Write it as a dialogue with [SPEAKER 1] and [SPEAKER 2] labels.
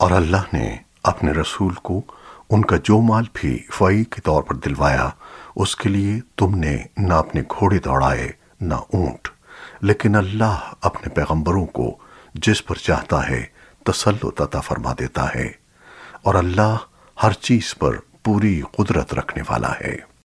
[SPEAKER 1] और अल्लाह ने अपने रसूल को उनका जो माल भी फ़ई के तौर पर दिलवाया, उसके लिए तुमने न अपने घोड़े दौड़ाए न ऊंट, लेकिन अल्लाह अपने पैगंबरों को जिस पर चाहता है तसल्लुत अता फरमा देता है, और अल्लाह हर चीज पर पूरी कुदरत रखने वाला है।